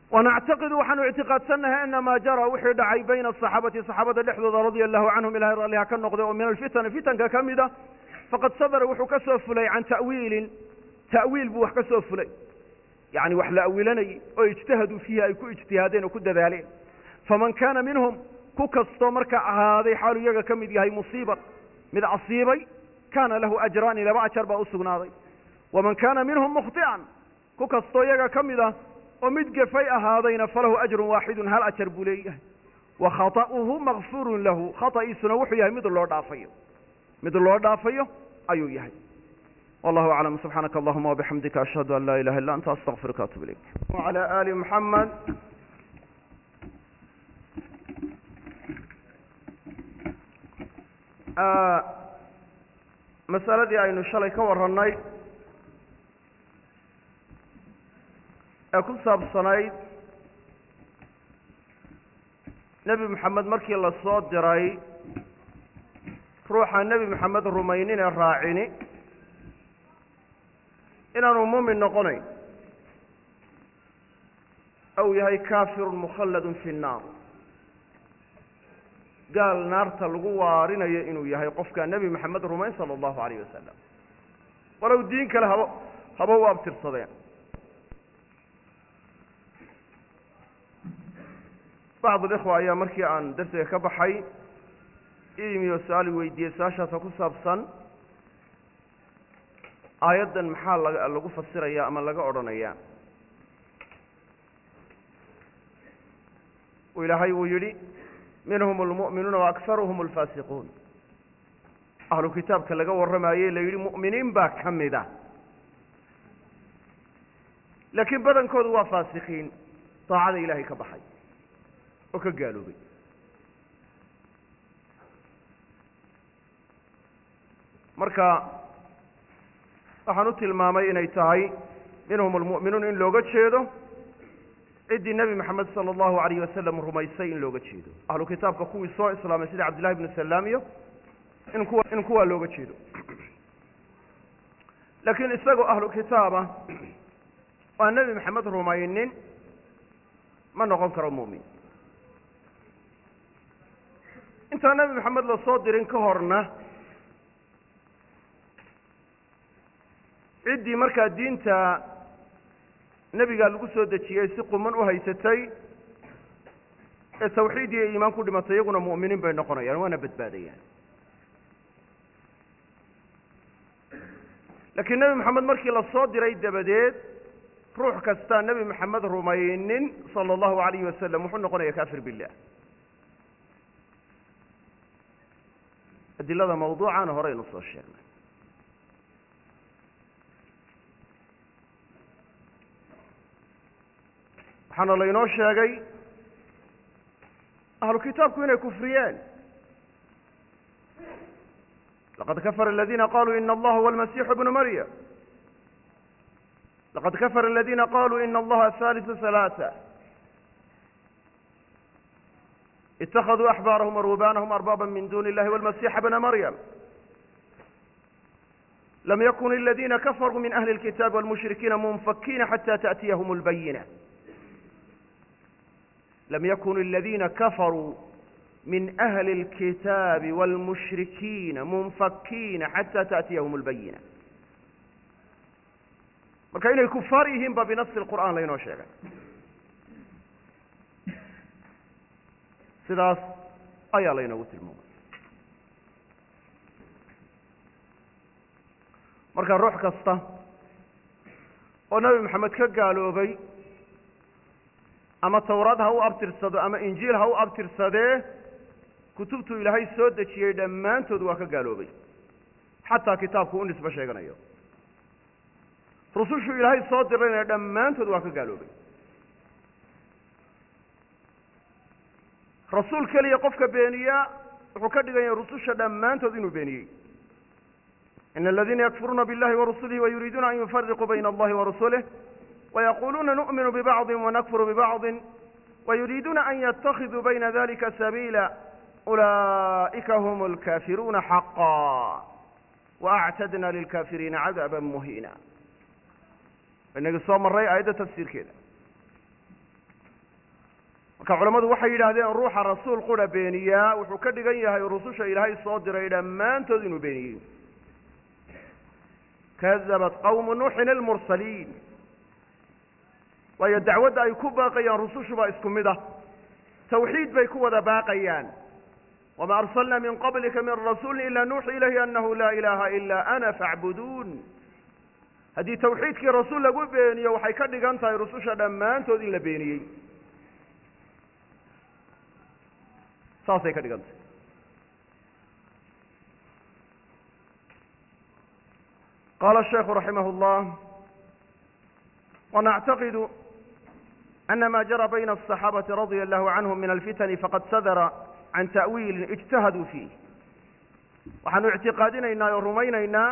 ونعتقد وحن اعتقادنا أن ما جرى وحي دعي بين الصحابة لحظة رضي الله عنهم إلى رأيها كالنقض ومن الفتن كمدة فقد صدر وحو كسوف لي عن تأويل بوح كسوف لي يعني وحلا أولاني واجتهدوا فيها يكو اجتهادين وكد ذلك فمن كان منهم كوكستو مركا هذا حال يجا كمد هي مصيبة من عصيبي كان له أجران لبا أجر بأسقناضي ومن كان منهم مخطئا كوكستو يجا كمده ومد قفي هذين فله أجر واحد هل أجر بليه وخطأه مغفور له خطأ سنوحيه مثل الله دافيه أيو يهي والله أعلم سبحانك اللهم وبحمدك أشهد أن لا إله إلا أنت أستغفرك وأتوب إليك وعلى آل محمد مسألة أين الشلي كورناي ku saabsanayd nebi maxamed markii la soo diray ruuxa nebi maxamed rumaynin ee raacini inaanu muumin noqonayn aw yahay kaafirun mukhalladun fi nnaar gaal naarta lagu waarinayo inuu yahay qofka nebi maxamed rumayn sala allahu alayh wasalam walow diin kale haba u abtirsadeen بعض الإخوة أيام مركي عن درسه كبحي إيمي وسؤالي ويدي ساشا تكسب صن آيادا محال لغو فسر أيام أما لغو أردن أيام وإلهي ويلي منهم المؤمنون وأكثرهم الفاسقون أهل الكتاب كاللغو الرمائي ليلي مؤمنين باكمدا لكن بدن كودوا فاسقين طاعة إلهي كبحي وكقالوا بي مركا waxaan tilmaamay inay tahay minhum almu'minuun in looga jeedo cidii nabi maxamed sallallahu alayhi wasallam rumaysay in looga jeedo ahlu kitaabka kuwii soo islaamay sida abdullah ibn salaam iyo in kuwa looga jeedo laakiin isagoo ahlu kitaaba waa nabi maxamed rumaynin ma noqon karo mu'min inta nabi maxamed la soo dirin ka horna ciddii markaa diinta nebigaa lagu soo dejiyey si quman u haysatay ee tawxiid iyo iimaan ku dhimatay iyaguna mu'miniin bay noqonayaan waana badbaadayaan laakiin nebi maxamed markii la soo diray dabadeed ruux kastaa nebi maxamed rumaynin sala allahu alayhi wasalam wuxuu noqonayaa kaafir billah adilada mawduucan horeynu soo sheegnay waxaana laynoo sheegay ahlu kitaabku inay kufriyeen laqad kafara aladiina qaluu ina allaha huwa almasiixu ibnu maryam laqad kafara aladiina qaluu ina allaha haaliثu ثalaaثة اتخذوا أحبارهم ورهبانهم أربابا من دون الله والمسيح ابن مريم لم يكن الذين كفروا من أهل الكتاب والمشركين منفكين حتى تأتيهم البينة لم يكن الذين كفروا من أهل الكتاب والمشركين منفكين حتى تأتيهم البينة وكأن الكفارهم بنص القرآن لا ينوشي sidaas ayaa laynoogu tilmaamay marka ruux kasta oo nabi maxamed ka gaaloobay ama tawraad ha u abtirsado ama injiil ha u abtirsadee kutubtu ilaahay soo dejiyey dhammaantood waa ka gaaloobay xataa kitaabku u nisbo sheeganayo rusushu ilaahay soo dirayna dhammaantood waa ka gaaloobay rasuul keliya qofka beeniya wuxuu ka dhigan yahay rususha dhammaantood inuu beeniyey ina aladiina yakfuruuna biاllahi warusulihi wayuriiduuna an yufariquu bayna allahi warusulih ويقولون نؤمن ببعض ونكفر ببعض ويريدون أن يتخذوا بين ذلك سبيلا أولئك هم الكافرون حقا وأعتدنا للكافرين عذابا مهينا النبي صلى الله عليه وسلم آية تفسير كده marka culamadu waxay yidhaahdeen ruuxa rasuul qura beeniyaa wuxuu ka dhigan yahay rususha ilaahay soo diray dhammaantood inuu beeniyey. kadabat qawmu nuuxin almursaliin, waayo dacwadda ay ku baaqayaan rusushuba isku mid ah, tawxiid bay ku wada baaqayaan. wama arsalna min qablika min rasuulin ila nuuxi ilayhi anahu laa ilaha ila ana faacbuduun. haddii tawxiidkii rasuul lagu beeniyo waxay ka dhigan tahay rususha dhammaantood in la beeniyey, saasay ka dhigan tahay. qaala الشheikhu raximah الlah ونعتقد أن ما جرى بين الصحابة رضي الله عنهم من الفتن فقد صدر عن تأويل اجتهدوا فيه. waxaanu اعtiqaadinaynaa oo rumaynaynaa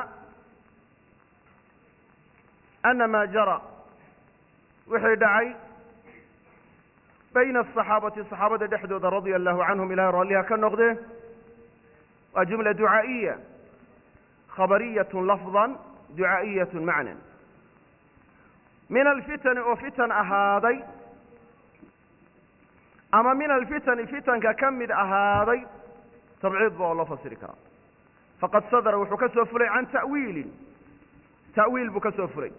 أن ma jarى wixii dhacay bayna الصaxaabati صaxaabada dhexdooda radيa الlahu canهum ilahay raalliha ka noqde waa jumla ducaa'iya khabariyaة lafظa ducaa'iyaة macna min alfitani oo fitan ahaaday ama min alfitani fitanka ka mid ahaaday tabciid ba oo loo fasiri karaa. faqad sadara wuxuu ka soo fulay can ta'wiilin, ta'wiil buu ka soo fulay,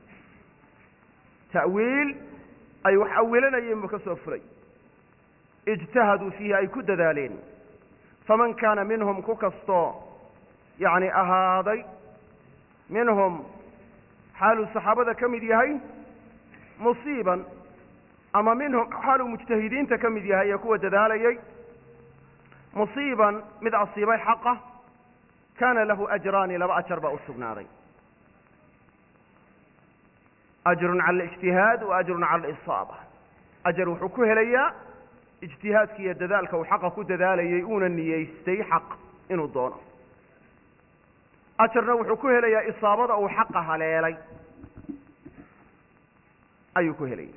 ta'wiil ay wax awilanayeen buu ka soo fulay. ijtahaduu fiihi ay ku dadaaleen. faman kaana minhum ku kastoo yani ahaaday minhum xaaluu saxaabada ka mid yahay musiiban, ama minhum xaaluu mujtahidiinta ka mid yahay ee kuwa dadaalayay musiiban mid asiibay xaqa, kaana lahu ajraani laba ajar baa u sugnaaday. ajrun cala alijtihaad wa ajrun cala alisaaba. ajar wuxuu ku helayaa ijtihaadki iyo dadaalka uu xaqa ku dadaalayay uuna niyeystay xaq inuu doono. ajarna wuxuu ku helayaa isaabada uu xaqa haleelay ayuu ku helaya.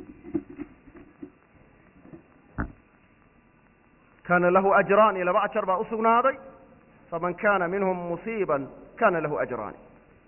kaana lahu ajraani laba ajar baa u sugnaaday. faman kaana minhum musiiban kaana lahu ajraani.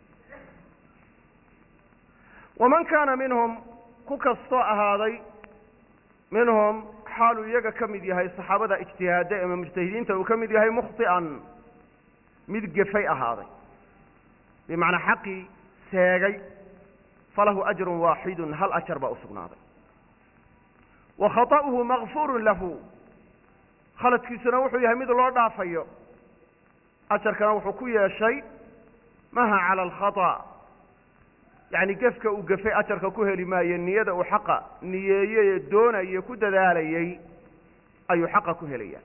waman kaana minhum ku kastoo ahaaday minhum xaaluu iyaga ka mid yahay saxaabada ijtihaada ama mujtahidiinta uu ka mid yahay mukhطi'an mid gefay ahaaday, bimacnaa xaqii seegay, falahu ajrun waaxidun hal ajar baa u sugnaaday. wa khaطa'uhu makfuurun lahu, khaladkiisuna wuxuu yahay mid loo dhaafayo. ajarkana wuxuu ku yeeshay maha cala alkhaطأ, yacni gefka uu gefay ajarka ku heli maayo, niyada uu xaqa niyeeyey ee doonayey ku dadaalayey ayuu xaqa ku helaya.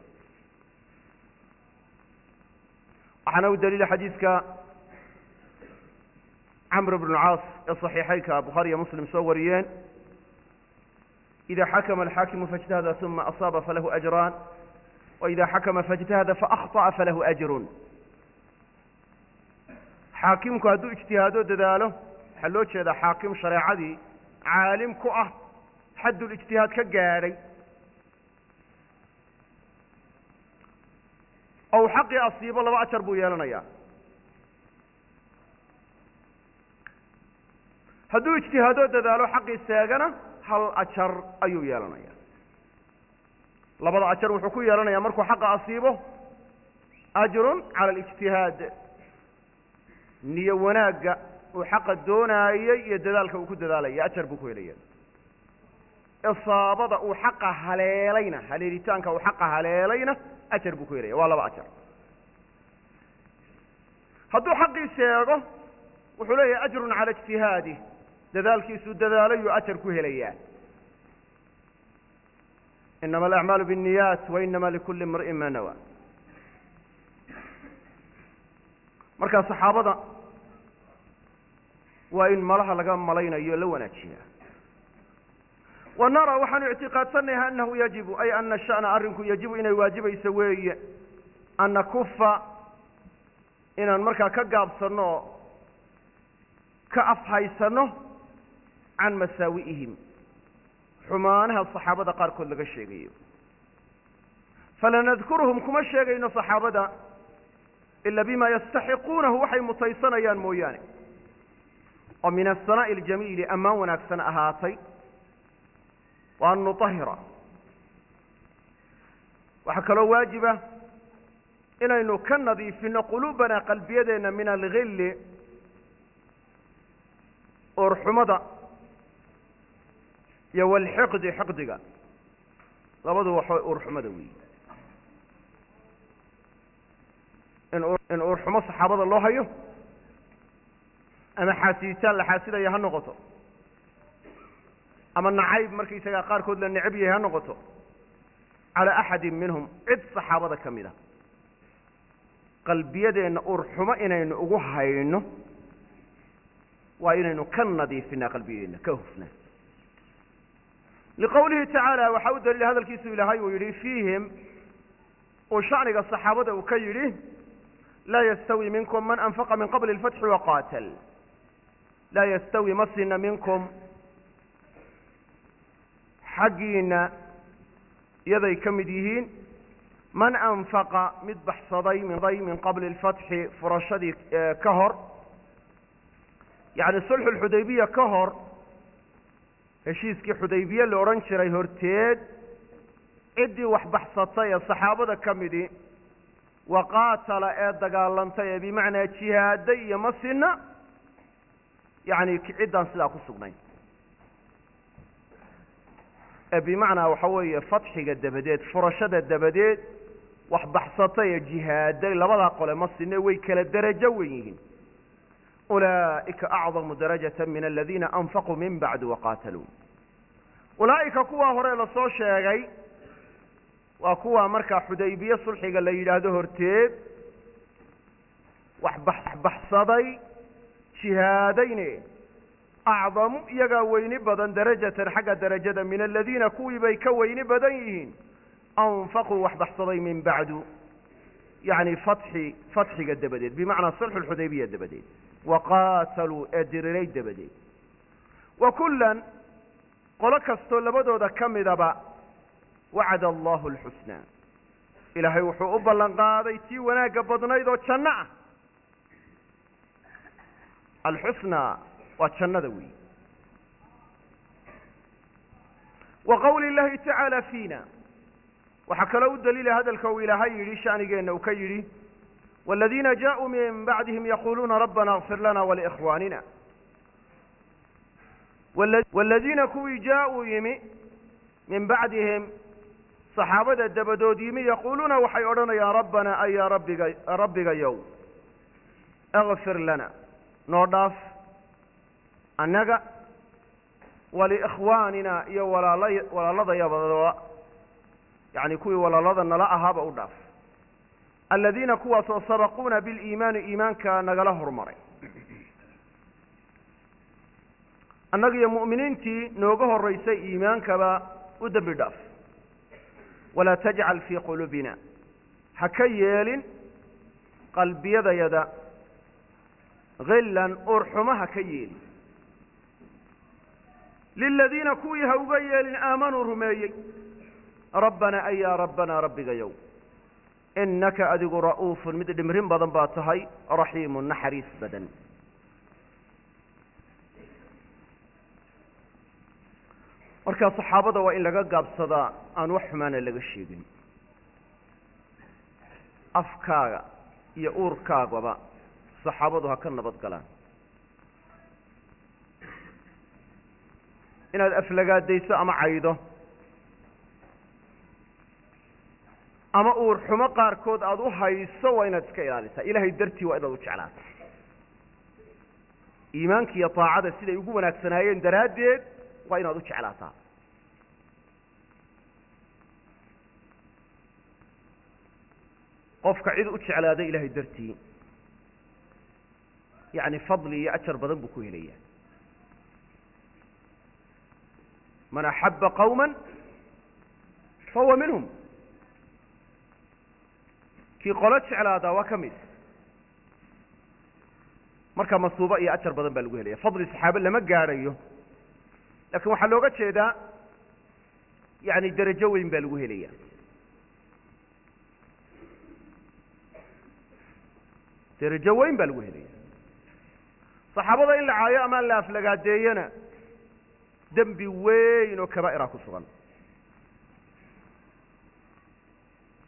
waxaana u daliila xadiidka camr bn caas ee صaxiixaynka bukhaari iyo muslim soo wariyeen: إida xakma alxaakimu faاجtahada ثuma asaaba falahu أjraan, وإida xakma faاجtahada faأkhطأa falahu أjrun. xaakimku hadduu ijtihaado dadaalo, waxaa loo jeedaa xaakim shareecadii caalim ku ah, xadulijtihaad ka gaadhay, oo uu xaqii asiibo laba ajar buu yeelanayaa. hadduu ijtihaado dadaalo xaqii seegana hal ajar ayuu yeelanayaa. labada ajar wuxuu ku yeelanayaa markuu xaqa asiibo ajrun cala alijtihaad, niyo wanaagga uu xaqa doonaayey iyo dadaalka uu ku dadaalaya ajar buu ku helaya. isaabada uu xaqa haleelayna, haleelitaanka uu xaqa haleelayna ajar buu ku helaya. waa laba ajar. hadduu xaqii seego wuxuu leeyahay ajrun cala ijtihaadih, dadaalkiisuu dadaalayuu ajar ku helayaa. inama alacmaalu biالniyaat wa inama likuli imri'in ma nawaa. markaa saxaabada waa in malaha laga malaynayo la wanaajiyaa. wa naraa waxaanu ictiqaadsanaha anahu yajibu, ay ana sha'na arrinku yajibu inay waajibayso weeye, an nakufa inaan markaa ka gaabsanno oo ka afhaysanno can masaawi'ihim, xumaanaha saxaabada qaarkood laga sheegayo. falanadkuruhum kuma sheegayno saxaabada ila bima yastaxiquunahu, waxay mutaysanayaan mooyaane, oo min asanaa'i aljamiili ammaan wanaagsan ahaatay, wa an nutahira وحكلوا واجبة إنه كنظيفنا قلوبنا قلبيتنا من الغل ورحمضة يو الحقد حقدك لابد ورحمضة وي إن ورحمة صحابة الله هيو أما حاسيتان لحاسدة يهنغطو أما النعيب مركي سيقار كود للنعب يهنغطو على أحد منهم عد صحابة كاملة قلبية إن ورحمة إن أغوهينو وإنه كنظيفنا قلبينا كهفنا لقوله تعالى وحود لهذا الكيس إلهي ويري فيهم وشعنق الصحابة وكيره لا يستوي منكم من أنفق من قبل الفتح وقاتل لا يستوي مصن منكم حقينا يذي كمديهين من أنفق مدبح صدي من قبل الفتح فرشدي كهر يعني صلح الحديبية كهر هشيسكي حديبية اللي أورانشري هرتيد إدي وحبحصتي الصحابة كمدي وقاتل دقالنتي بمعنى جهادي مصنع يعني عدان سلاكو السقنين بمعنى وحوية فتح الدبديد فرشد الدبديد وحبحصتي جهادي لبدا قول مصنع ويكال الدرجة ويهين أولئك أعظم درجة من الذين أنفقوا من بعد وقاتلوا أولئك كوا هريل الصوشيغي وكوا مركا حديبية صلحي قال لي هذا هرتيب وحبحصدي شهادين أعظم يقوين بدن درجة حق درجة من الذين كوي بيكوين بدنيهن أنفقوا وحبحصدي من بعد يعني فتح قد بديد بمعنى صلح الحديبية الدبديد وقاتلوا أدريري الدبديد وكلا قلك استولبدو ذا كم ذبا وعد الله الحسنى إلهي وحو أبلن قاضيتي وانا قبضنا إذا تشنع الحسنى وتشنى ذوي وقول الله تعالى فينا وحكى له الدليل هذا الكو إلهي لشأن قينا وكيري والذين جاءوا من بعدهم يقولون ربنا اغفر لنا ولإخواننا والذين كوي جاءوا يمي من بعدهم صحابة الدبدود يمي يقولون وحيورنا يا ربنا أي يا ربك يوم اغفر لنا نوضاف أنك ولإخواننا يا ولا لضى يا يعني كوي ولا لضى نلا أهاب أوداف الذين كوا سبقونا بالإيمان إيمان كان نقله رمري أنك يا مؤمنين تي نوقه الرئيسي إيمان كبا ودب داف ولا تجعل في قلوبنا حكيال قلبي يدا غلا أرحمها كيال للذين كويها وغيال آمنوا رميي ربنا أي يا ربنا ربك يوم إنك أدق رؤوف مثل دمرين بدن باتهي رحيم نحريس بدن marka saxaabada waa in laga gaabsadaa aan wax xumaan laga sheegin afkaaga iyo uurkaagaba saxaabadu ha ka nabad galaan inaad aflagaadayso ama caydo ama uur xumo qaarkood aad u hayso waa inaad iska ilaalisaa ilaahay dartii waa inaad u jeclaato iimaanka iyo taacada siday ugu wanaagsanaayeen daraaddeed waa inaad u jeclaataa qofka cid u jeclaada ilaahay dartii yani fadli iyo ajar badan buu ku helayaa man axabba qawma fahuwa minhum kii qolo jeclaadaa waa ka mid marka masuubo iyo ajar badan baa lagu helaya fadli saxaabe lama gaadhayo lakin waxaa looga jeedaa yani darajo weyn baa lagu helaya darajo weyn baa lagu helaya saxaabada in la caayo ama la aflagaadeeyana dembi weyn oo kabaa'ira ku sugan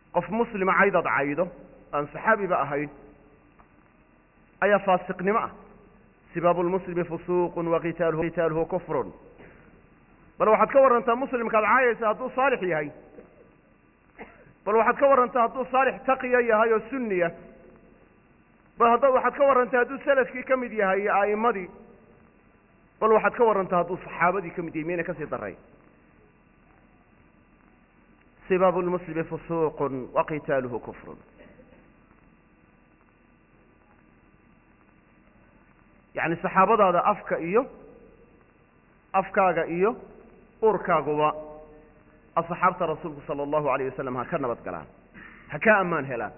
qof muslima caydad caydo aan saxaabiba ahayn ayaa faasiqnimo ah. sibaabu lmuslimi fusuuqun waqitaaluhu kufrun. bal waxaad ka warrantaa muslimkaad caayaysa hadduu saalix yahay, bal waxaad ka warrantaa hadduu saalix taqiya yahay oo sunniya, bal waxaad ka warrantaa hadduu salafkii ka mid yahay iyo a'immadii, bal waxaad ka warrantaa hadduu saxaabadii ka mid yahay miyayna kasii darray. sibaabu lmuslimi fusuuqun waqitaaluhu kufrun. yacni saxaabadaada afkaaga iyo urkaaguba asxaabta rasuulku sala allahu alayh wasalam ha ka nabad galaan, ha ka ammaan helaan.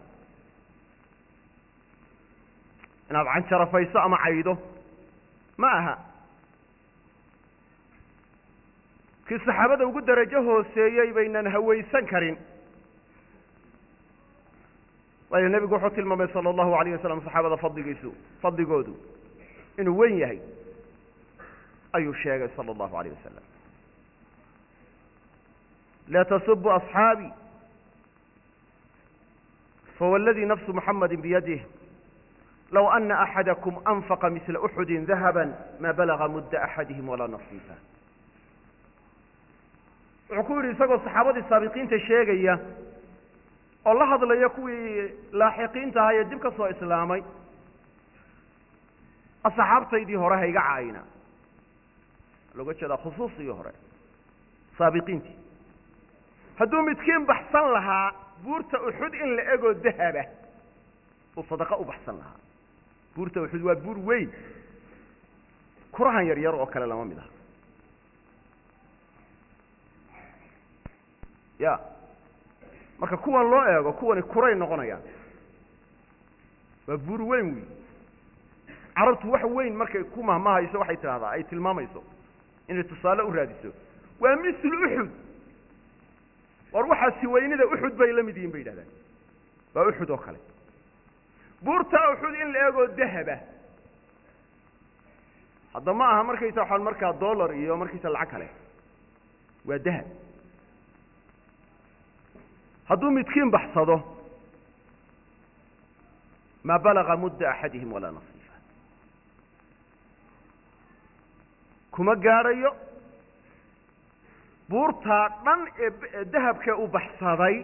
inaad canjarafayso ama caydo ma aha. kii saxaabada ugu darajo hooseeyey baynan hawaysan karin, waayo nebigu wuxuu tilmaamay sala allahu alayh wasalam saxaabada fadligoodu inuu weyn yahay ayuu sheegay sala allahu alayh wasalam. laa tasubuu asxaabii fawalladii nafsu muxamadi biyadih low ana axadakum anfaqa misla uxudin dahaba maa balaga mudda axadihim walaa nasiifa. wuxuu ku yidhi isagoo saxaabadii saabiqiinta sheegaya oo la hadlaya kuwii laaxiqiinta ahaa ee dib ka soo islaamay, asxaabtaydii hore ha iga caayina. looga jeedaa khusuusigii hore, saabiqiintii. hadduu midkiin baxsan lahaa buurta uxud in la egoo dahaba uu sadaqa u baxsan lahaa. buurta uxud waa buur weyn, kurahan yar yar oo kale lama mid aha. ya marka kuwan loo eego kuwani kuray noqonayaan. waa buur weyn wey. carabtu wax weyn markay ku mahmahayso waxay tidhahdaa, ay tilmaamayso inay tusaale u raadiso, waa mislu uxud. war waxaasi weynida uxud bay la mid yihiin bay yidhahdaan. waa uxud oo kale. buurtaa uxud in la eegoo dahaba, hadda ma aha markaysa waxaan markaa dollar iyo markaysa lacag kale, waa dahab. hadduu midkiin baxsado maa balaga mudda axadihim walaa nasiifa, kuma gaadhayo buurtaa dhan ee dahabkee u baxsaday,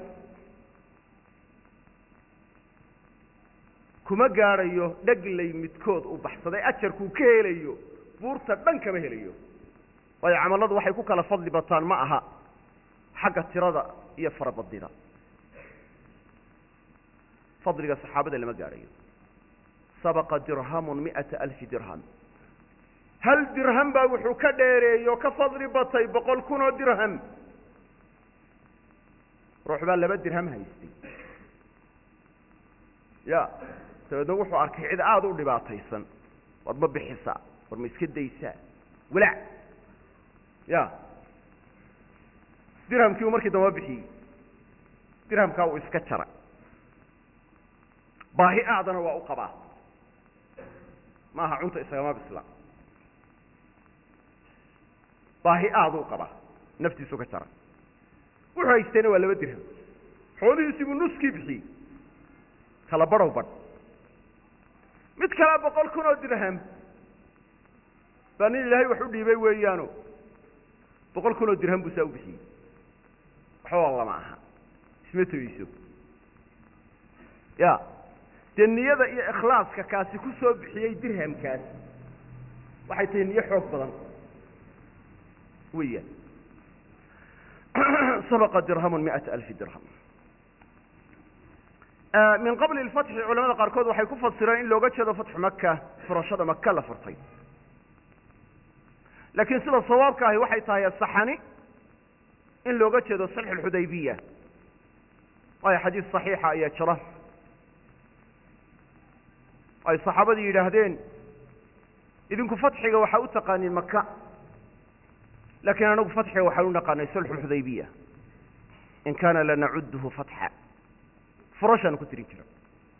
kuma gaadhayo dheglay midkood u baxsaday ajarkuu ka helayo buurta dhan kama helayo. waayo camalladu waxay ku kala fadli bataan ma aha xagga tirada iyo farabadida. fadliga saxaabada lama gaadhayo. sabaqa dirhamun mi'ata alfi dirham. hal dirham baa wuxuu ka dheereeyo ka fadli batay 100,000 oo dirham. ruux baa 2 dirham haystay, ya dabeedna wuxuu arkay cid aada u dhibaataysan. war ma bixisaa, war ma iska daysaa, walaac. ya dirhamkii uu markii dambe bixiyey, dirhamkaa uu iska jaray. baahi aadana waa u qabaa, ma aha cunta isagama bisla. baahi aada u qabaa, naftiisu ka jaray. wuxuu haystayna waa 2 dirham. xoolihiisii buu nuskii bixiyey, kala badhow badh. mid kalea 100,000 oo dirham baa nin ilaahay wax u dhiibay weeyaano 100,000 oo dirham buu saa u bixiyey. waxba lama aha, isma tegeyso. ya dee niyada iyo ikhlaaska kaasi ku soo bixiyey dirhamkaas waxay tahay niyo xoog badan weeyaan. sabaqa dirhamun 100,000 dirham. min qabli alfatxi culamada qaarkood waxay ku fasireen in looga jeedo fatxu maka, furashada maka la furtay. laakiin sida sawaabka ahi waxay tahay saxani in looga jeedo sulx alxudaybiya. waayo xadiis saxiixa ayaa jira ay saxaabadii yidhaahdeen idinku fatxiga waxaa u taqaaniin maka, laakiin anagu fatxiga waxaan u naqaanay sulx alxudaybiya. in kaana lanacuduhu fatxa. furashaan ku tirin jira.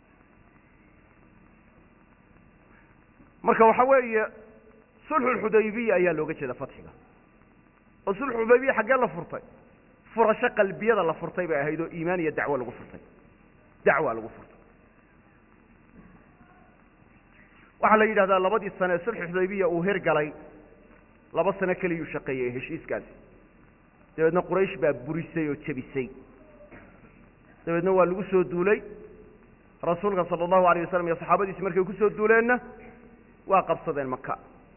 marka waxa weeye sulxu alxudaybiya ayaa looga jeeda fatxiga. oo sulxu xudaybiya xaggee la furtay? furasho qalbiyada la furtay bay ahayd oo iimaan iyo dacwo lagu furtay dacwa lagu furtay waxa la yiraahdaa labadii sano ee sulh Hudaybiya uu hirgalay 2 sano kaliya uu shaqeeyay heshiiskaasi dabeedna Quraysh baa burisay oo jabisay dabeedna waa lagu soo duulay rasuulka sallallahu alayhi wasallam iyo saxaabadiisa markay ku soo duuleenna waa qabsadeen Makka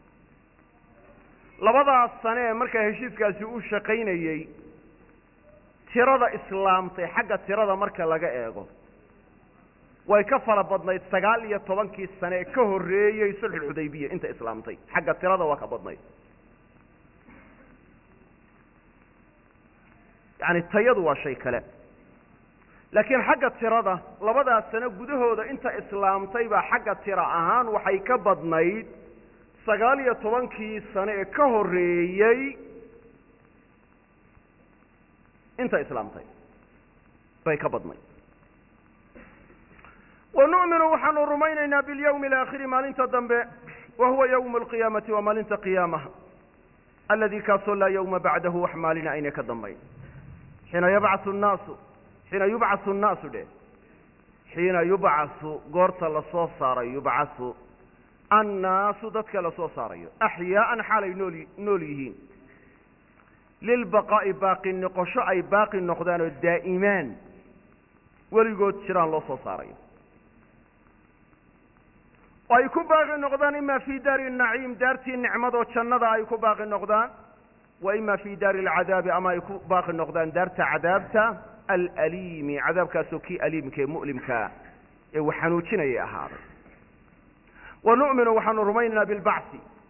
labadaas sano ee marka heshiiskaasi uu shaqeynayay tirada islaamtay xagga tirada marka laga eego way ka fara badnayd 19 sano ee ka horeeyay sulh Hudaybiya inta islaamtay xagga tirada waa ka badnayd يعني tayadu waa shay kale laakiin xagga tirada labadaas sano gudahooda inta islaamtay baa xagga tira ahaan waxay ka badnayd 19 sano ee ka horeeyay inta islaamtay bay ka badnayd ونؤمن وحن رمينا باليوم الآخر ما لنت الدنب وهو يوم القيامة وما لنت قيامة الذي كاسو لا يوم بعده وحمالنا أين كدنبين حين يبعث الناس ده حين يبعث قرط لصوصار يبعث الناس ضدك لصوصار أحياء حالي نوليهين للبقاء باقي النقش أي باقي النقدان الدائمان وليقود شران لصوصار أي كباقي النقدان إما في دار النعيم دارتي النعمة وشنة أي كباقي النقدان وإما في دار العذاب أما باقي النقدان دارت عذابته الأليم عذابك سوكي أليم كي مؤلم كا وحنوشنا يا هذا ونؤمن وحن رمينا بالبعث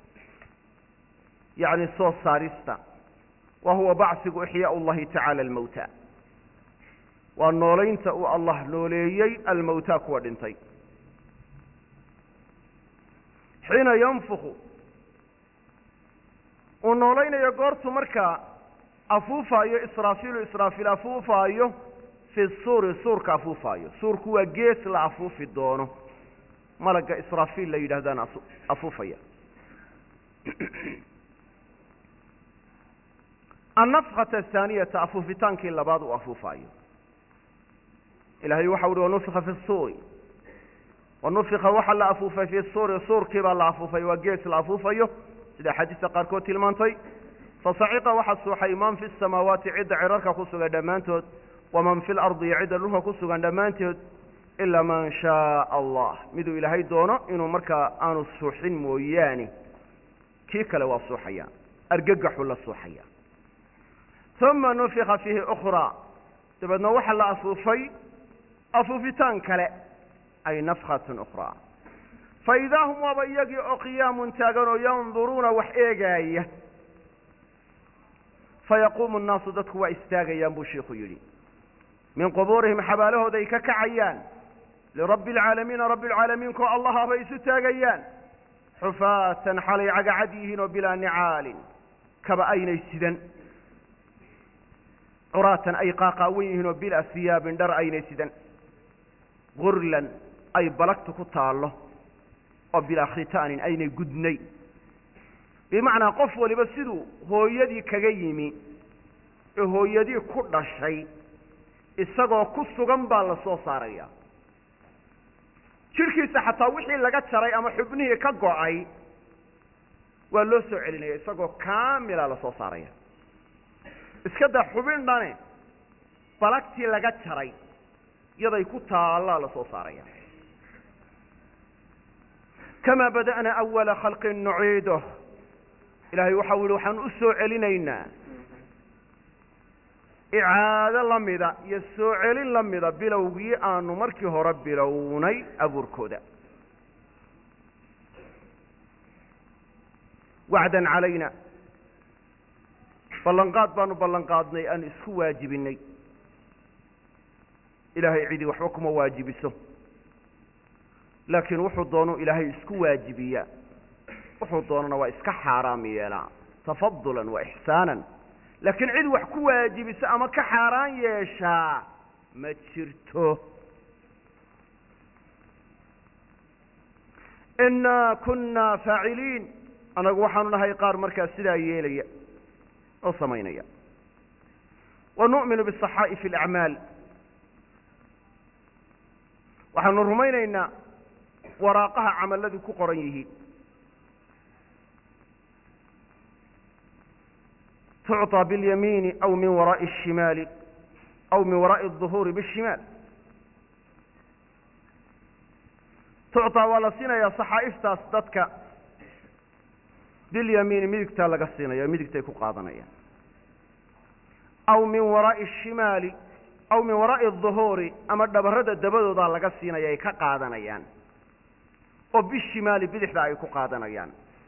يعني صوت صارستا وهو بعث إحياء الله تعالى الموتى والنولين تأو الله نوليي الموتى كوادنتي حين ينفخ ونولين يقرت مركا أفوفايو إسرافيل أفوفايو في السور كأفوفايو سور كوا جيس لأفوف الدونه ملك إسرافيل لا يدهدان أفوفايا النفخة الثانية أفوفتان كي لبعض أفوفايو إلهي وحول ونفخ في الصور ونفخ وحل أفوف في الصور كبا لأفوفايو وجيس لأفوفايو سيدا حديث قاركوتي المانطي فصعق وحصو حيمان في السماوات عد عرارك خصوغا دمانتود ومن في الأرض يعد الروح خصوغا دمانتود إلا من شاء الله مدو إلهي دونه إنه مركا آنو السوحين موياني كيك لو السوحيان أرققح ولا السوحيان ثم نفخ فيه أخرى تبدنا وحل أفوفتان كلا أي نفخة أخرى فإذا هم وبيقي أقيام تاقنوا ينظرون وحيقاية فيقوم الناس ضدك وإستاغيا بشيخ يلي من قبورهم حباله ذيك كعيان لرب العالمين كو الله بيس تاغيان حفاة حلي عقعديهن وبلا نعال كبأين يسدن عراة أي قاقاويهن وبلا ثياب در أين يسدن غرلا أي بلغتك الله وبلا ختان أين قدني بمعنى قفوا لبسدو هو يدي كغيمي هو يدي كل شيء isagoo ku sugan baa la soo saaraya jirkiisa xataa wixii laga jaray ama xubnihii ka go'ay waa loo soo celinaya isagoo kaamila la soo saaraya iska daa xubin dhane balagtii laga jaray yaday ku taala la soo saaraya kama bada'na awwala khalqin nu'iiduh ilaahay waxa uu waxaan u soo celinaynaa إعادة لمدة يسوعل لمدة بلوغي آنو مركي هرب بلوني أبور كودا وعدا علينا بلنقاد بانو بلنقادني أن اسكو واجبني إلهي عيدي وحوكم واجب سو لكن وحو دونو إلهي اسكو واجبيا وحو دونو واسك حرامي لا تفضلا وإحسانا لكن عيد وحكو واجب سأما كحاران يشاء ما تشرته إنا كنا فاعلين أنا قوحان لها يقار مركز سدا يلي أو سمينيا wanu'minu bisaxaa'ifi alacmaal waxaanu rumaynaynaa waraaqaha camalladu ku qoran yihiin tucطى biاlyamiini aw min waraaءi الshimaali aw min waraaءi الظuhuuri bالshimaal tucطaa waa la siinayaa saxaa'iftaas dadka bilyamiini midigtaa laga siinaya midigtay ku qaadanayaan aw min waraaءi الshimaali aw min waraaءi الظuhuuri ama dhabarrada dabadoodaa laga siinaya ay ka qaadanayaan oo bishimaali bidixda ay ku qaadanayaan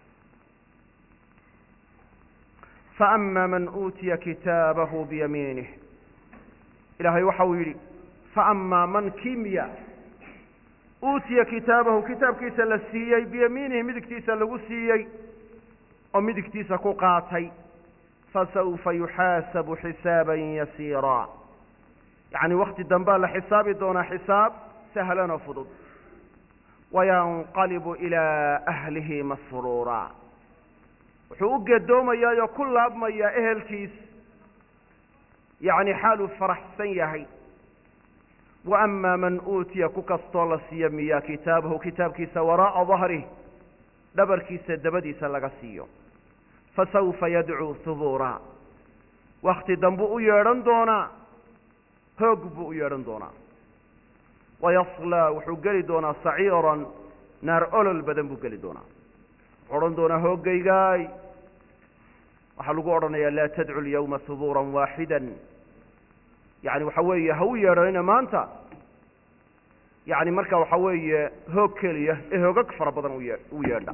faأma man uutiya kitaabahu biyamiinih ilaahay waxa uu yidhi faأmaa man kimiya uutiya kitaabahu kitaabkiisa la siiyey biyamiinihi midigtiisa lagu siiyey oo midigtiisa ku qaatay fasawfa yuxaasabu xisaaban yasiiraa yacni wakti dambaa la xisaabi doonaa xisaab sahlanoo fudud wayanqalibu ilaa ahlihi masruuraa wuxuu u gedoomayaayoo ku laabmayaa ehelkiis yacni xaaluu faraxsan yahay wa amaa man uutiya ku kastoo la siiyo miyaa kitaabahu kitaabkiisa waraa'a dahrih dhabarkiisa dabadiisa laga siiyo fasawfa yadcuu hubuuraa wakti dambuu u yeedhan doonaa hoog buu u yeedhan doonaa wayaslaa wuxuu geli doonaa saciiran naar olol badan buu geli doonaa wuxuu odhan doonaa hooggaygaay waxaa lagu odhanayaa laa tadcu lyawma hubuuran waaxida yani waxa weeye ha u yeedhanina maanta yani marka waxa weeye hoog keliya ee hoogag fara badan u yeedha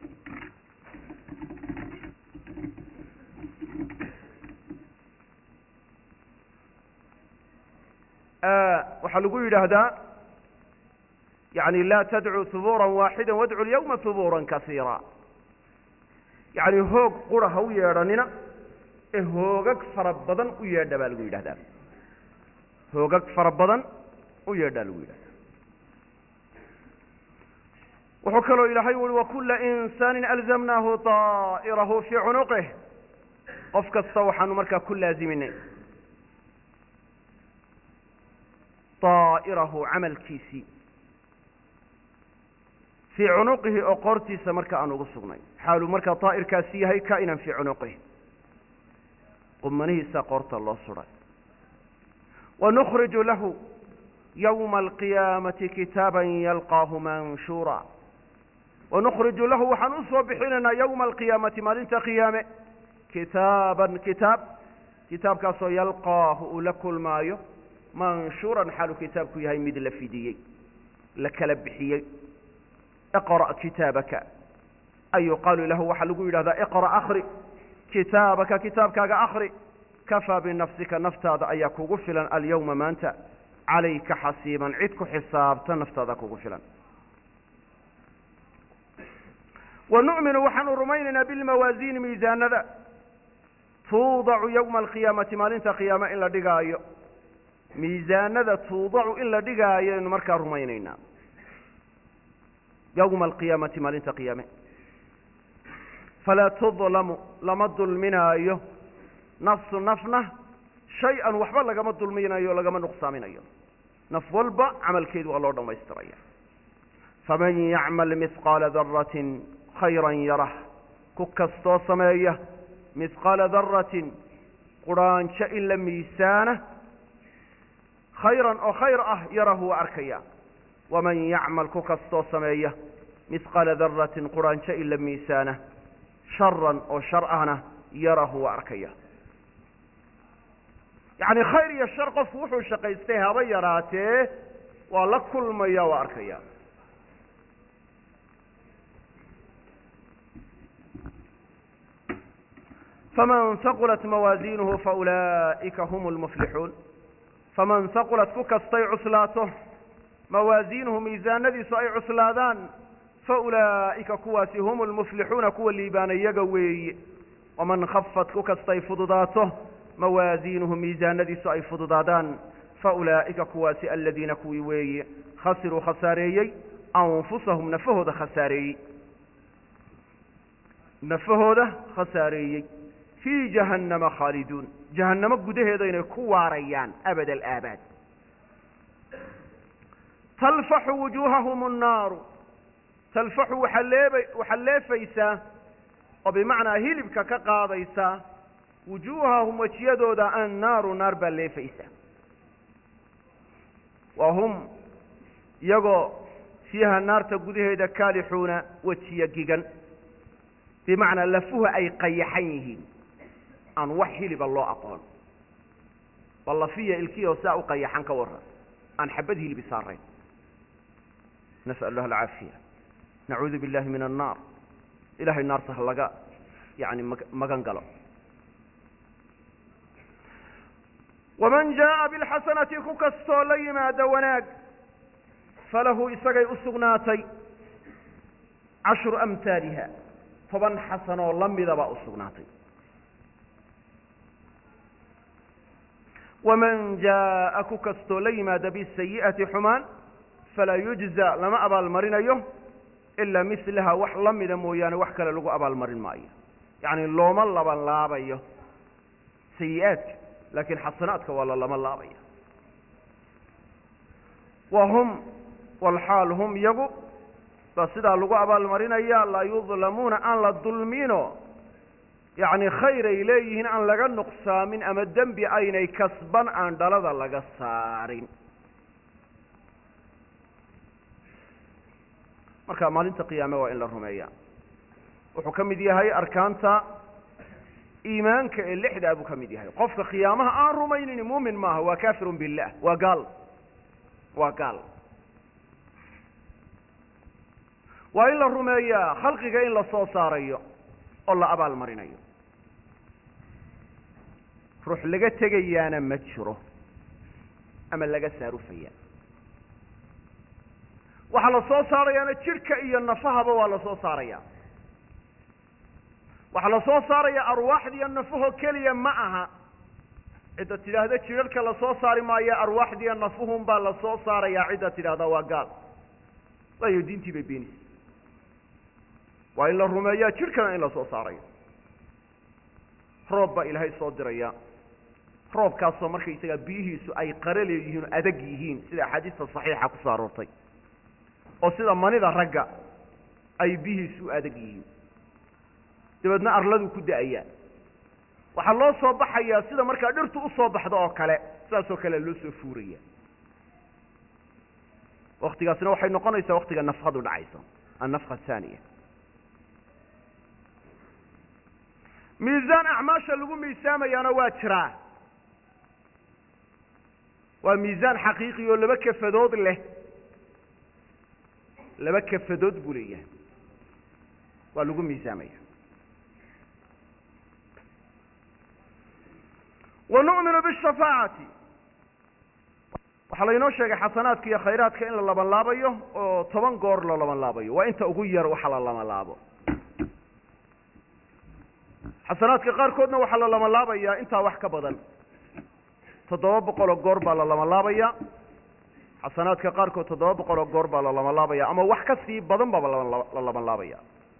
waxaa lagu yidhaahdaa yani laa tadcuu hubuuran waaxida wadcu lyawma hubuuran kasiira yani hoog qura ha u yeedhanina ee hoogag fara badan u yeedha baa lagu yidhahdaa hoogag fara badan u yeedhaa lagu yidhahdaa wuxuu kaloo ilaahay uhi wakula insaanin alzamnaahu طaa'irahu fii cunuqih qof kasta waxaanu markaa ku laaziminay طaa'irahu camalkiisii fii cunuqihi oo qoortiisa marka aan ugu sugnay xaaluu markaa طaa'irkaasi yahay kaa'inan fii cunuqihi qumanihiisa qoorta loo suray wanukhriju lahu yawma alqiyaamati kitaaban yalqaahu manshuura wanukhriju lahu waxaan u soo bixinaynaa yawma alqiyaamati maalinta qiyaame kitaaban kitaabkaasoo yalqaahu uu la kulmaayo manshuuran xaaluu kitaabku yahay mid la fidiyey la kala bixiyey iqra' kitaabaka ay yuqaalu lahu waxaa lagu yidhahdaa iqra' akri kitaabaka kitaabkaaga akri kafaa binafsika naftaada ayaa kugu filan alyawma maanta calayka xasiiban cid ku xisaabta naftaada kugu filan wanu'minu waxaanu rumaynaynaa bilmawaasiini miisaanada tuudacu yawma alqiyaamati maalinta qiyaame in la dhigaayo miisaanada tuudacu in la dhigaayo aynu markaa rumaynaynaa yawma alqiyaamati maalinta qiyaame falaa tudlamu lama dulminaayo nafsu nafna shay-an waxba lagama dulminayo lagama nuqsaaminayo naf walba camalkeedu waa loo dhammaystiraya faman yacmal mihqaala daratin khayran yarah ku kastoo sameeya mihqaala daratin quraanjo in la miisaana khayran oo khayr ah yarahu waa arkaya waman yacmal ku kastoo sameeya mihqaala daratin quraanjo in la miisaana sharan oo shar ahna yarahu waa arkaya yacni khayr iyo shar qofku wuxuu shaqaystay haba yaraatee waa la kulmaya waa arkaya faman haqulat mawaaziinuhu faulaa'ika hum lmuflixuun faman haqulat ku kastay cuslaato mawaaziinuhu miisaanadiisu ay cuslaadaan faulaa'ika kuwaasi hum lmuflixuuna kuwa liibaana iyaga weeye waman khafat ku kastay fududaato mawaaziinuhu miisaanadiisu ay fududaadaan faulaa'ika kuwaasi aladiina kuwii weeye khasiruu khasaareeyey anfusahum nafahooda khasaareeyey fii jahannama khaaliduun jahannamo gudaheeda inay ku waarayaan abad alaabaad talfaxu wujuuhahum annaaru talfaxu waxaa leefaysaa oo bimacnaa hilibka ka qaadaysaa wujuuhahum wejiyadooda annaaru naar baa leefaysaa wa hum iyagoo fiiha naarta gudaheeda kaalixuuna wejiya gigan bimacnaa lafuhu ay qayaxan yihiin aan wax hiliba loo aqoon bal lafiya ilkiyo saa u qayaxan ka warran aan xabad hilibi saarayn nas'al allah alcaafiya nacuudu billahi min annaar ilahay naarta ha laga yani magan galo waman jaaءa bilxasanati ku kastoo la yimaada wanaag falahu isagay u sugnaatay cashru amhaaliha 10 xasanoo la midabaa u sugnaatay waman jaaءa ku kastoo la yimaada bisayi'ati xumaan falaa yujza lama abaalmarinayo ilaa milaha wax la mida mooyaane wax kale lagu abaalmarin maayo yacni looma laban laabayo sayi'aadka laakiin xasanaadka waa la lama laabaya wa hum walxaal hum iyagu baa sidaa lagu abaalmarinaya laa yudlamuuna aan la dulmino yacni khayr ay leeyihiin aan laga nuqsaamin ama dembi aynay kasban aan dhalada laga saarin marka maalinta qiyaame waa in la rumeeya wuxuu ka mid yahay arkaanta iimaanka ee 6 buu ka mid yahay qofka qiyaamaha aan rumaynin muumin maaha waa kaafirun billah waa gaal waa in la rumeeyaa khalqiga in la soo saarayo oo la abaal marinayo ruux laga tegayaana ma jiro ama laga saarufaya waxaa la soo saarayaana jidhka iyo nafahaba waa la soo saaraya waxaa la soo saaraya arwaaxda iyo nafahoo keliya ma aha cidda tidhaahda jidharhka la soo saari maayo arwaaxda iyo nafuhun baa la soo saarayaa cidda tidhaahda waa gaal waayo diintii bay beenisay waa in la rumeeyaa jidhkana in la soo saarayo roob baa ilaahay soo diraya roobkaasoo markaysagaa biyihiisu ay qara leeyihiin oo adag yihiin sida axaadiista saxiixa ku soo aroortay oo sida manida ragga ay biyihiisu u adag yihiin dabeedna arladuu ku da'ayaa waxaa loo soo baxayaa sida markaa dhirtu u soo baxdo oo kale sidaasoo kale loo soo fuuraya waktigaasna waxay noqonaysaa waktiga nafkadu dhacayso annafka ahaaniya miisaan acmaasha lagu miisaamayaana waa jiraa waa miisaan xaqiiqi oo 2 kafadood leh 2 kafadood buu leeyahay waa lagu miisaamaya wanu'minu bishafaacati waxaa laynoo sheegay xasanaadka iyo khayraadka in la laban laabayo oo 10 goor la laban laabayo waa inta ugu yar waxa la laban laabo xasanaadka qaarkoodna waxaa la laban laabayaa intaa wax ka badan 700 goor baa la laban laabaya xasanaadka qaarkood 700 goor baa la laban laabaya ama wax ka sii badan baa la laban laabaya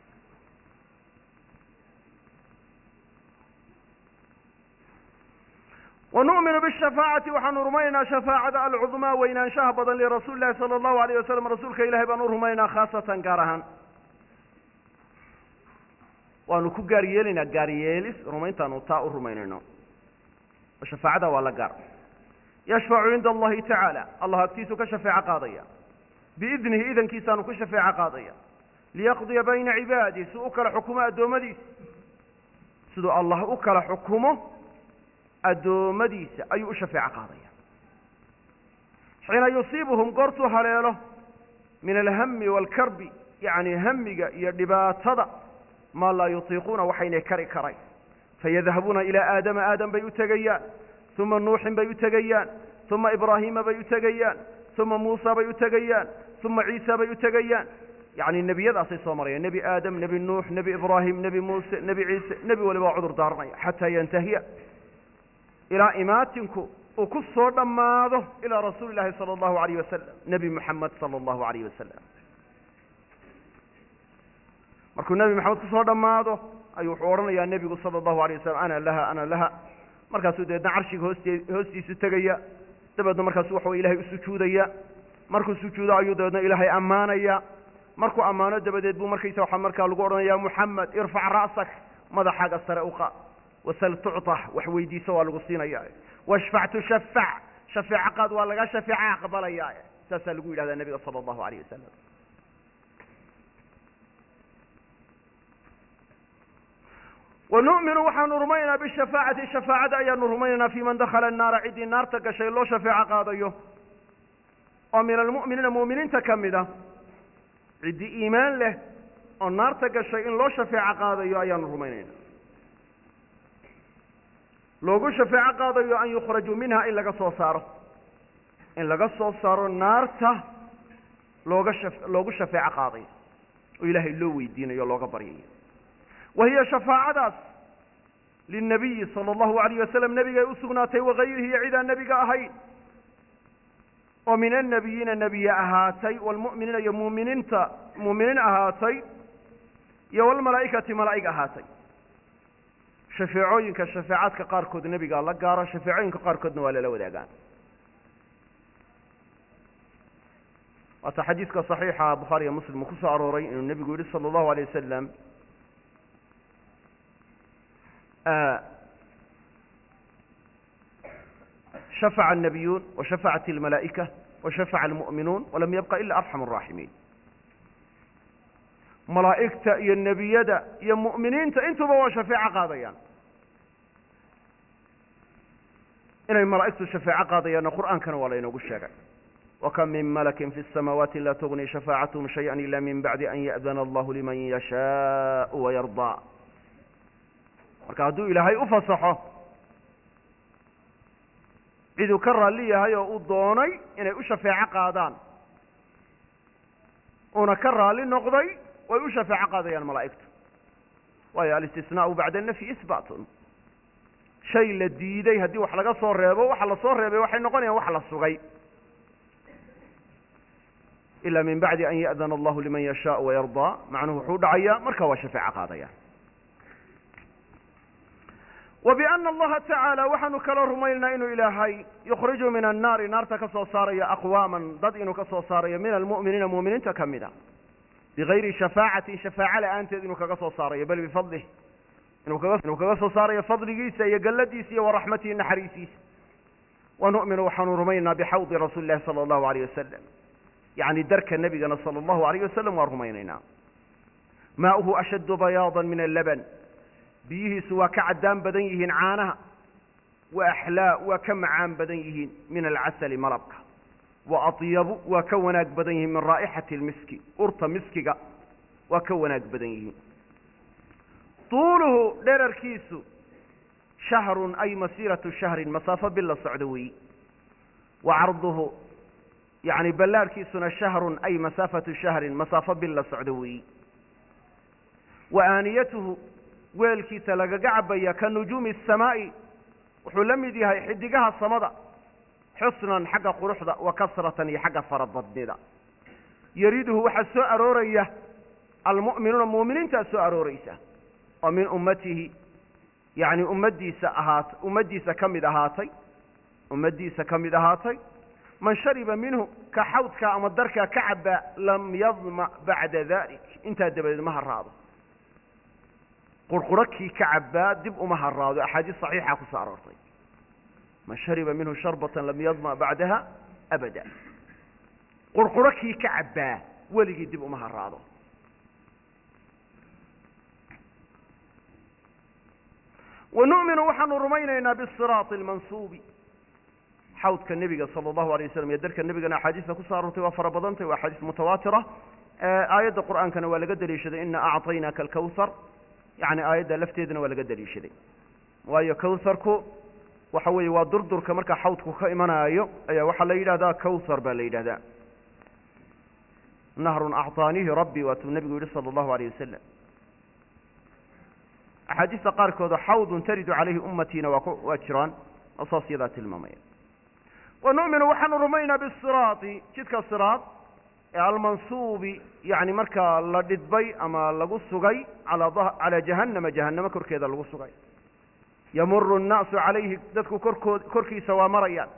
ونؤمن بالشفاعة وحن رمينا شفاعة العظمى وإن شهبا لرسول الله صلى الله عليه وسلم رسولك إله بأن رمينا خاصة قارها ونكو قاريالنا قاريالس رمينتا نطاء رميننا وشفاعة ولا قار يشفع عند الله تعالى الله أكتيسك شفاعة قاضية بإذنه إذن كيسانك شفاعة قاضية ليقضي بين عباده سؤكل حكمة دومديس سدو الله أكل حكمه adoomadiisa ayuu u shafeeco qaadaya xiina yusiibuhum goortuu haleelo min alhami waalkarbi yacni hamiga iyo dhibaatada maa laa yutiiquuna waxaynay kari karayn fayadhabuuna ilaa aadama aadam bay u tegayaan uma nuuxin bay u tegayaan uma ibraahiima bay u tegayaan uma muusa bay u tegayaan uma ciisa bay u tegayaan yacni nebiyadaasay soo marayaan nebi aadam nebi nuux nebi ibraahim nebi muuse nebi ciise nebi waliba waa cudur daaranaya xataa yantahiya ilaa imaatinku uu ku soo dhammaado ilaa rasuuli llaahi sala allahu alayh wasalam nebi moxamed sala allahu alayh wasalam markuu nebi moxamed ku soo dhammaado ayuu wuxuu odhanayaa nebigu sala allahu alayh wasalam ana laha markaasuu dabeedna carshiga hoostiisu tegaya dabeedna markaasu waxa way ilahay u sujuudaya markuu sujuudo ayuu dabeedna ilaahay ammaanaya markuu ammaano dabadeed buu markaysa waxaa markaa lagu odhanaya muxamed irfac ra'sak madaxaaga sare u qaad wasal tucطax wax weydiiso waa lagu siinaya washfac tushafac shafeeco qaad waa laga shafeeca aqbalaya saasaa lagu yidhahdaa nebiga sala allahu alayh wasalam wanu'minu waxaanu rumaynaynaa bishafaacati shafaacada ayaanu rumaynaynaa fii man dakhala annaara ciddii naarta gashay loo shafeeco qaadayo oo min almu'miniina mu'miniinta ka mid a ciddii iimaan leh oo naarta gashay in loo shafeeco qaadayo ayaanu rumaynaynaa loogu shafeeco qaadayo an yukhrajuu minha in laga soo saaro naarta loogu shafeeco qaadayo oo ilaahay loo weydiinayo o looga baryayo wa hiya shafaacadaas lilnabiyi sala allahu alayh wasalam nebigay u sugnaatay wagayrihi iyo cidaan nebiga ahayn oo min annabiyiina nebiye ahaatay waalmu'miniina iyo muuminiin ahaatay iyo walmalaa'ikati malaa'ig ahaatay shafeecooyinka shafeecaadka qaarkood nebigaa la gaaro shafeecooyinka qaarkoodna waa lala wadaagaan waata xadiiska صaxiixa bukhaariya muslim uu ku soo arooray inuu nebigu yihi salى اllahu alيه wasalam shafaca الnabiyuun washafacat اlmalaa'ika washafaca almu'minuun walam yabqa ila arxam الraaximiin malaa'igta iyo nebiyada iyo mu'miniinta intuba waa shafeeco qaadayaan inay malaa'igtu shafeeco qaadayaanna qur'aankana waa laynoogu sheegay وكم من ملك في السماوات لا تغني شفاعتهم شيئا إلا من بعد أن يأذن الله لمن يشاء ويرضى marka hadduu ilaahay u fasaxo ciduu ka raalli yahay oo u doonay inay u shafeeco qaadaan uuna ka raalli noqday way u shafeeco qaadayaan malaa'igtu waayo alistisnaau bacda nafyi isbaatun shay la diiday haddii wax laga soo reebo waxa la soo reebay waxay noqonayaan wax la sugay إلا من بعد أن يأذن الله لمن يشاء ويرضى معنه وxuu dhacaya marka waa shafeeco qaadaya وبأن اللaha taعaaلى waxaanu kaloo rumaynaa inuu ilaahay يkhriju min الnaari naarta ka soo saaraya أqwاama dad inuu ka soo saarayo min almuؤminiina muؤminiinta ka mida bغayri shafaacatin shafaaco la'aanteed inuu kaga soo saarayo bal bifadlih inuu kaga soo saarayo fadligiisa iyo galladiisa iyo waraxmatihi naxariisiisa wanu'minu waxaanu rumaynaa bxawdi rasuuli الlahi salى الlahu عalيه wasalam يعني darka nebigana salى الlahu عalيه wasalam waa rumaynaynaa maauhu ashaddu bayaada min allaban biyihiisu waa ka caddaan badan yihiin caanaha wa axlaa waa ka macaan badan yihiin min alcasali malabka wa aطyabu waa ka wanaag badan yihiin min raa'ixati اlmiski urta miskiga waa ka wanaag badan yihiin tuuluhu dherarkiisu shahrun ay masiiratu shahrin masaafo bil la socdo weeyi wa carduhu يعني ballaarkiisuna shahrun ay masaafatu shahrin masaafo bil la socdo weeyi wa aaniyatuhu weelkiisa lagaga cabaya ka nujuumi الsamaa'i wuxuu la mid yahay xidigaha samada xusnan xagga quruxda wa kasratan iyo xagga farabadnida yariduhu waxaa soo arooraya almu'minuuna mu'miniintaa soo arooraysa oo min ummatihi yani ummaddiisa ka mid ahaatay man shariba minhu ka xawdka ama darkaa ka caba lam yadma bacda dalik intaa dabadeed ma haraado qurquro kii ka cabaa dib uma haraado axaadiis صaxiixa ku soo aroortay man shariba minhu sharbatan lam yadma bacdaha abada qurquro kii ka cabaa weligii dib uma haraado wanu'minu waxaanu rumaynaynaa bisiraaط اlmansuubi xawdka nebiga salى الlahu عalيه waslm iyo darka nebigana axaadiista ku soo aroortay waa fara badantay waa axaadiis mutawaatira aayadda qur'aankana waa laga deliishaday ina acطaynaka alkawhar yani aayadda lafteedana waa laga deliishaday waayo kawharku waxa weeye waa durdurka marka xawdku ka imanaayo ayaa waxaa la yidhahdaa kawhar baa la yidhahdaa nahrun acطaanihi rabbi waatuu nebigu yihi salى الlahu عalيه wasalam axaadiista qaarkooda xawdun taridu calayhi ummatiina waa jiraan oo saas yadaa tilmaamaya wanu'minu waxaanu rumaynaa bisiraati jidka siraad almansuubi yani markaa la dhidbay ama lagu sugay calaa jahannama jahannamo korkeeda lagu sugay yamuru الnaasu calayhi dadku korkiisa waa marayaan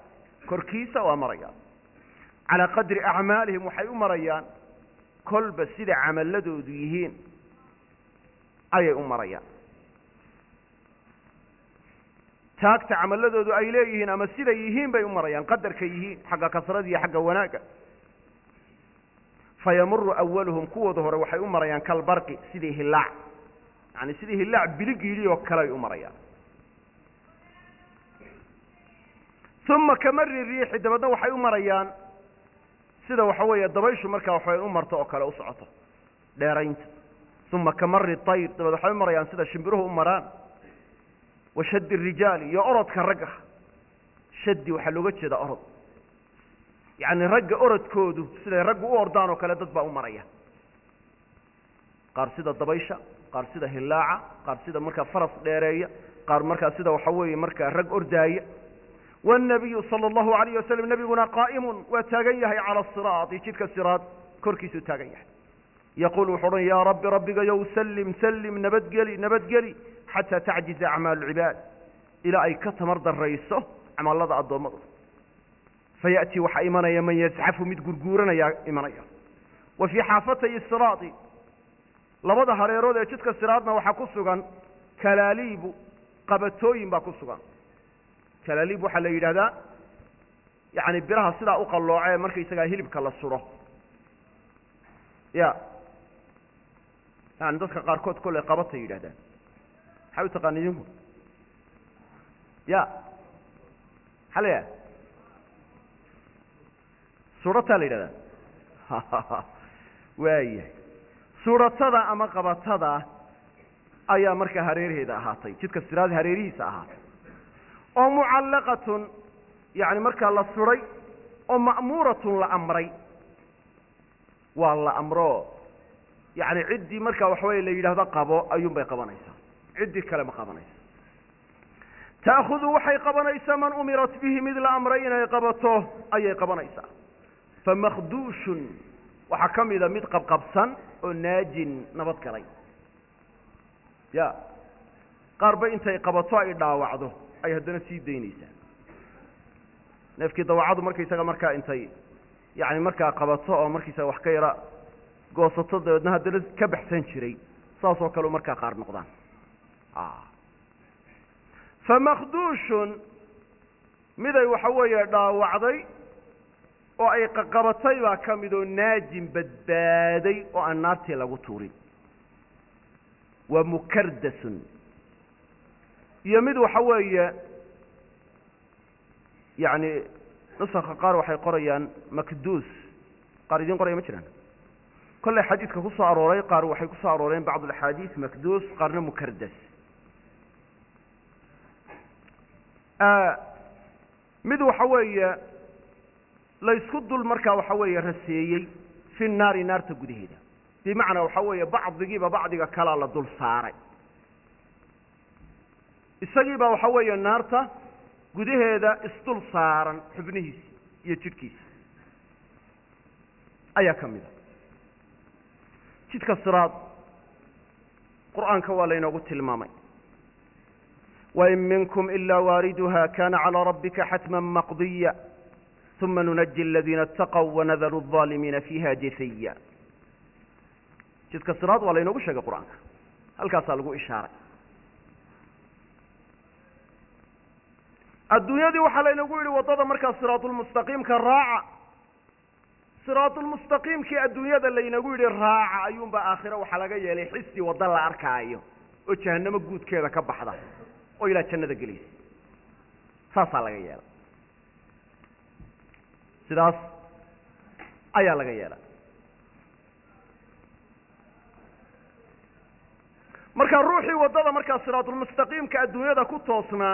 calaa qadri acmaalihim waxay u marayaan kolba sida camaladoodu yihiin ayay u marayaan taagta camaladoodu ay leeyihiin ama siday yihiin bay u marayaan qadarka yihiin xagga kasrada iyo xagga wanaagga fayamuru awaluhum kuwooda hore waxay u marayaan kalbarqi sidii hilaac yani sidii hilaac biligiili oo kale ay u marayaan uma kamari riixi dabeedna waxay u marayaan sida waxa weeye dabayshu markaa waxay u marto oo kale u socoto dheeraynta uma kamari طayr dabeed waxay u marayaan sida shimbiruhu u maraan wa shaddi الrijaali iyo orodka ragga shaddi waxaa looga jeeda orod yani ragga orodkoodu siday raggu u ordaan oo kale dad baa u maraya qaar sida dabaysha qaar sida hilaaca qaar sida markaa faras dheereeya qaar markaa sida waxa weeye markaa rag ordaaya والنabiyu salى الlahu عalayه waslm nebiguna qaa'imun waa taagan yahay calى الصiraaطi jidka siraad korkiisuu taagan yahay yaquul wuxuu odhan yaa rabbi rabbigayow slim slim nabadgeli xataa tacjiza acmaal اcibaad ilaa ay ka tamar darayso camalada addoommadu fayaأtii waxaa imanaya man yazxafu mid gurguuranaya imanaya wa fii xaafatay الsiraaطi labada hareerood ee jidka siraadna waxaa ku sugan kalaaliibu qabatooyin baa ku sugan kalaaliib waxaa la yidhahdaa yani biraha sidaa u qallooce markaysagaa hilibka la suro ya yani dadka qaarkood kolley qabatay yidhahdaan maxay u taqaan idinku ya maxaa la yidhahda surataa la yidhahdaa waayahay suratada ama qabatada ayaa markaa hareeraheeda ahaatay jidka siraad hareerihiisa ahaatay oo mucallaqatun yani markaa la suray oo ma'muuratun la amray waa la amro yani ciddii markaa waxa weeye la yidhaahdo qabo ayuun bay qabanaysaa ciddii kale ma qabanaysa ta'khudu waxay qabanaysaa man umirat bihi mid la amray inay qabato ayay qabanaysaa famakduushun waxaa ka mida mid qabqabsan oo naajin nabad galay ya qaarba intay qabato ay dhaawacdo ay haddana sii daynaysaa neefkii dawacadu markaysaga markaa intay yani markaa qabato oo markaysaga wax ka yara goosato dabeedna haddana ka baxsan jiray saasoo kaleu markaa qaar noqdaan famakduushun miday waxa weeye dhaawacday oo ay qabatay baa ka mid oo naajin badbaaday oo aan naartii lagu tuurin wa mukardasun iyo mid waxa weeye yani nusakha qaar waxay qorayaan makduus qaar idiin qoraya ma jiraan kolley xadiidka ku soo arooray qaar waxay ku soo arooreen bacd alaxaadiis makduus qaarna mukardas mid waxa weeye laysku dul markaa waxa weeye raseeyey fi naari naarta gudaheeda bimacnaa waxa weeye bacdigiiba bacdiga kalaa la dul saaray isagiibaa waxa weeye naarta gudaheeda isdul saaran xubnihiisi iyo jidhkiisa ayaa ka mida jidka siraad qur'aanka waa laynoogu tilmaamay wain minkum ilaa waariduha kana calىa rabbika xatma maqdiya uma nunaji aladiina اtaqw wanadaru الظaalimiina fiiha jafiya jidka siraad waa laynoogu sheegay qur'aanka halkaasaa lagu ishaaray adduunyadii waxaa laynagu yidhi waddada markaa siraatulmustaqiimka raaca siraatulmustaqiimkii adduunyada laynagu yidhi raaca ayuunbaa aakhiro waxaa laga yeelay xisi wadda la arkaayo oo jahannamo guudkeeda ka baxda oo ilaa jannada gelaysa saasaa laga yeelay sidaas ayaa laga yeelay marka ruuxii waddada markaa siraatulmustaqiimka adduunyada ku toosnaa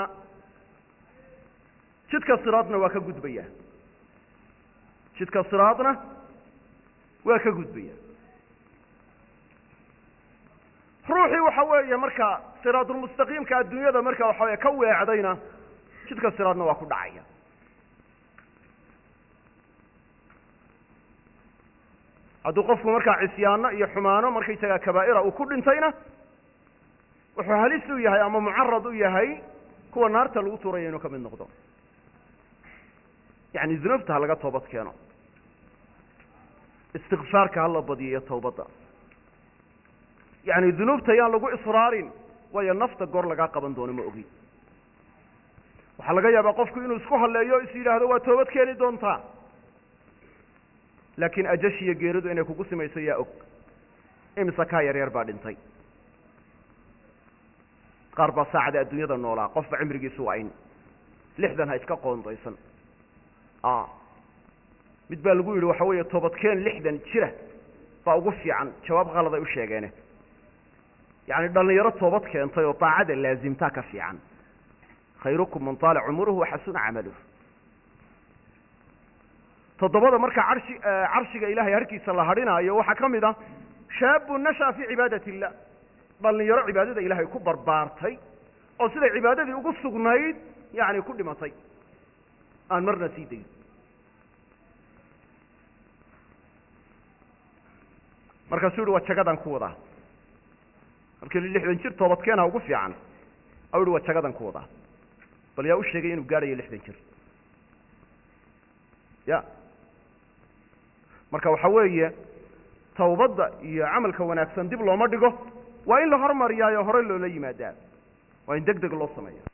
jidka siraadna waa ka gudbaya jidka siraadna waa ka gudbaya ruuxii waxa weeye marka siraatulmustaqiimka adduunyada marka waxa weeye ka weecdayna jidka siraadna waa ku dhacaya hadduu qofku markaa cisyaano iyo xumaano markaysagaa kabaa'ira uu ku dhintayna wuxuu halis u yahay ama mucarad u yahay kuwa naarta lagu tuuraya inuu ka mid noqdo yani dunuubta ha laga toobad keeno istikfaarka ha la badiyo iyo tawbadda yani dunuubta yaan lagu israarin waayo nafta goor lagaa qaban doono ma ogi waxaa laga yaabaa qofku inuu isku halleeyo is yidhaahdo waa toobad keeni doontaa laakiin ajashiyo geeridu inay kugu simayso yaa og imise kaa yaryar baa dhintay qaar baa saacada adduunyada noolaa qofba cimrigiisu waa in 60 ha iska qoondaysan mid baa lagu yidhi waxa weeye toobadkeen 60 jira baa ugu fiican jawaab qalad ay u sheegeen yani dhalinyaro toobad keentay oo taacada laazimtaa ka fiican khayrukum man taala umruhu wa hasuna amaluhu todobada marka carshiga ilaahay harkiisa la hadhinaayo waxa kamid ah shaab nasha fi ibadati illah dhalinyaro cibaadada ilaahay ku barbaartay oo sida cibaadadii ugu sugnayd yani ku dhimatay aan marna siiday marka soo waa jagadan ku wada halkii 60 jir toobadkeena ugu fiican awr waa jagadan ku wada bal yaa u sheegay inuu gaarayo 60 jir ya marka waxa weeye tawbadda iyo amalka wanaagsan dib looma dhigo waa in la hormariyaayo hore loo la yimaadaa waa in degdeg loo sameeyo